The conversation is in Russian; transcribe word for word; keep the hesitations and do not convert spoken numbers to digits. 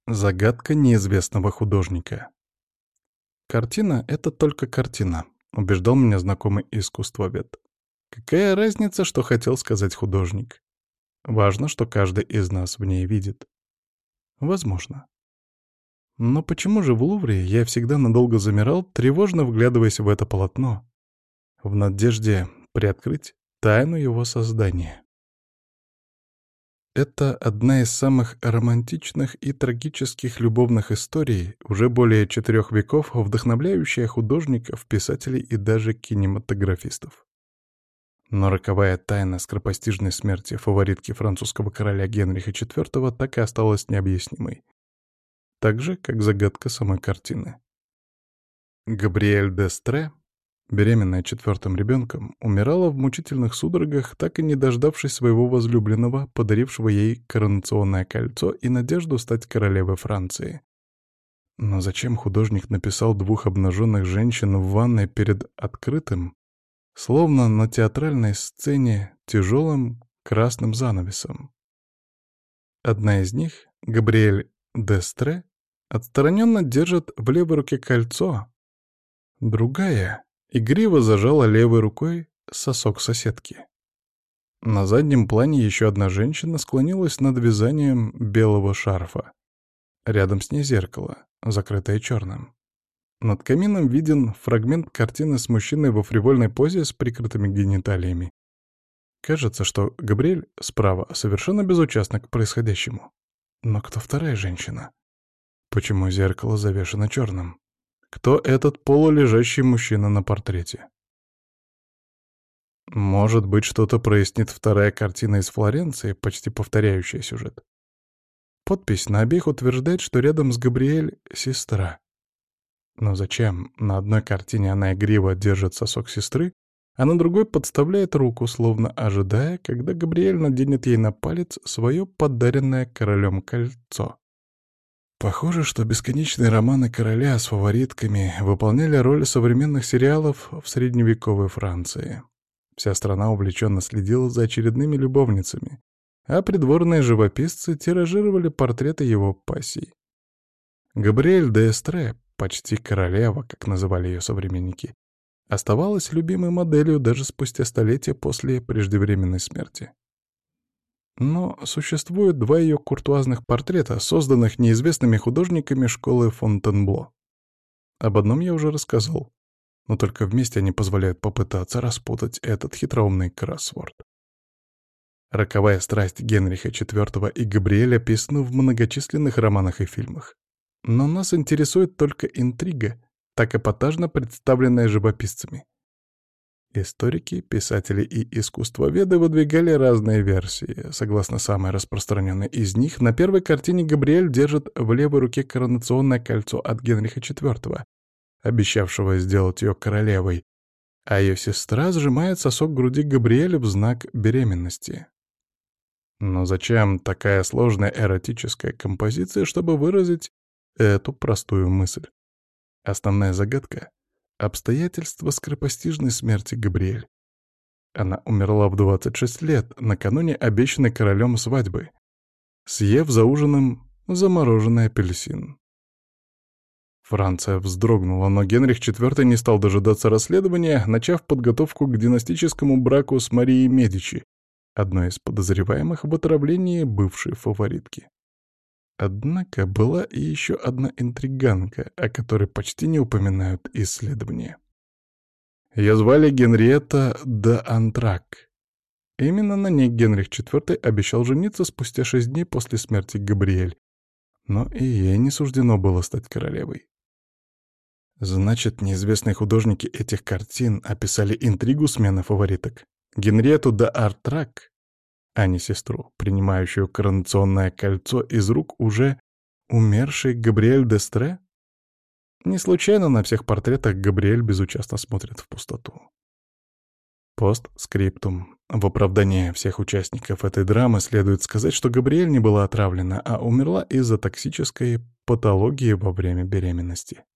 Загадка неизвестного художника. Картина — это только картина, убеждал меня знакомый искусствовед. Какая разница, что хотел сказать художник? Важно, что каждый из нас в ней видит. Возможно. Но почему же в Лувре я всегда надолго замирал, тревожно вглядываясь в это полотно, в надежде приоткрыть тайну его создания? Это одна из самых романтичных и трагических любовных историй, уже более четырех веков вдохновляющая художников, писателей и даже кинематографистов. Но роковая тайна скоропостижной смерти фаворитки французского короля Генриха четвёртого так и осталась необъяснимой. Так же, как загадка самой картины. Габриэль d'Estrées, беременная четвертым ребенком, умирала в мучительных судорогах, так и не дождавшись своего возлюбленного, подарившего ей коронационное кольцо и надежду стать королевой Франции. Но зачем художник написал двух обнаженных женщин в ванной перед открытым, словно на театральной сцене, тяжелым красным занавесом? Одна из них, Габриэль d'Estrées, отстраненно держит в левой руке кольцо, другая игриво зажала левой рукой сосок соседки. На заднем плане еще одна женщина склонилась над вязанием белого шарфа. Рядом с ней зеркало, закрытое черным. Над камином виден фрагмент картины с мужчиной во фривольной позе с прикрытыми гениталиями. Кажется, что Габриэль справа совершенно безучастна к происходящему. Но кто вторая женщина? Почему зеркало завешено черным? Кто этот полулежащий мужчина на портрете? Может быть, что-то прояснит вторая картина из Флоренции, почти повторяющая сюжет. Подпись на обеих утверждает, что рядом с Габриэль сестра. Но зачем на одной картине она игриво держит сосок сестры, а на другой подставляет руку, словно ожидая, когда Габриэль наденет ей на палец свое подаренное королем кольцо? Похоже, что бесконечные романы короля с фаворитками выполняли роль современных сериалов в средневековой Франции. Вся страна увлеченно следила за очередными любовницами, а придворные живописцы тиражировали портреты его пассий. Габриэль d'Estrées, почти королева, как называли ее современники, оставалась любимой моделью даже спустя столетия после преждевременной смерти. Но существует два ее куртуазных портрета, созданных неизвестными художниками школы Фонтенбло. Об одном я уже рассказал, но только вместе они позволяют попытаться распутать этот хитроумный кроссворд. Роковая страсть Генриха четвёртого и Габриэль описана в многочисленных романах и фильмах. Но нас интересует только интрига, так эпатажно представленная живописцами. Историки, писатели и искусствоведы выдвигали разные версии. Согласно самой распространенной из них, на первой картине Габриэль держит в левой руке коронационное кольцо от Генриха четвёртого, обещавшего сделать ее королевой, а ее сестра сжимает сосок груди Габриэля в знак беременности. Но зачем такая сложная эротическая композиция, чтобы выразить эту простую мысль? Основная загадка — обстоятельства скоропостижной смерти Габриэль. Она умерла в двадцать шесть лет, накануне обещанной королем свадьбы, съев за ужином замороженный апельсин. Франция вздрогнула, но Генрих четвёртый не стал дожидаться расследования, начав подготовку к династическому браку с Марией Медичи, одной из подозреваемых в отравлении бывшей фаворитки. Однако была и еще одна интриганка, о которой почти не упоминают исследования. Ее звали Генриетта д'Антрак. Именно на ней Генрих четвёртый обещал жениться спустя шесть дней после смерти Габриэль, но и ей не суждено было стать королевой. Значит, неизвестные художники этих картин описали интригу смены фавориток. Генриетту д'Антрак, а не сестру, принимающую коронационное кольцо из рук уже умершей Габриэль d'Estrées? Не случайно на всех портретах Габриэль безучастно смотрит в пустоту. Постскриптум. В оправдание всех участников этой драмы следует сказать, что Габриэль не была отравлена, а умерла из-за токсической патологии во время беременности.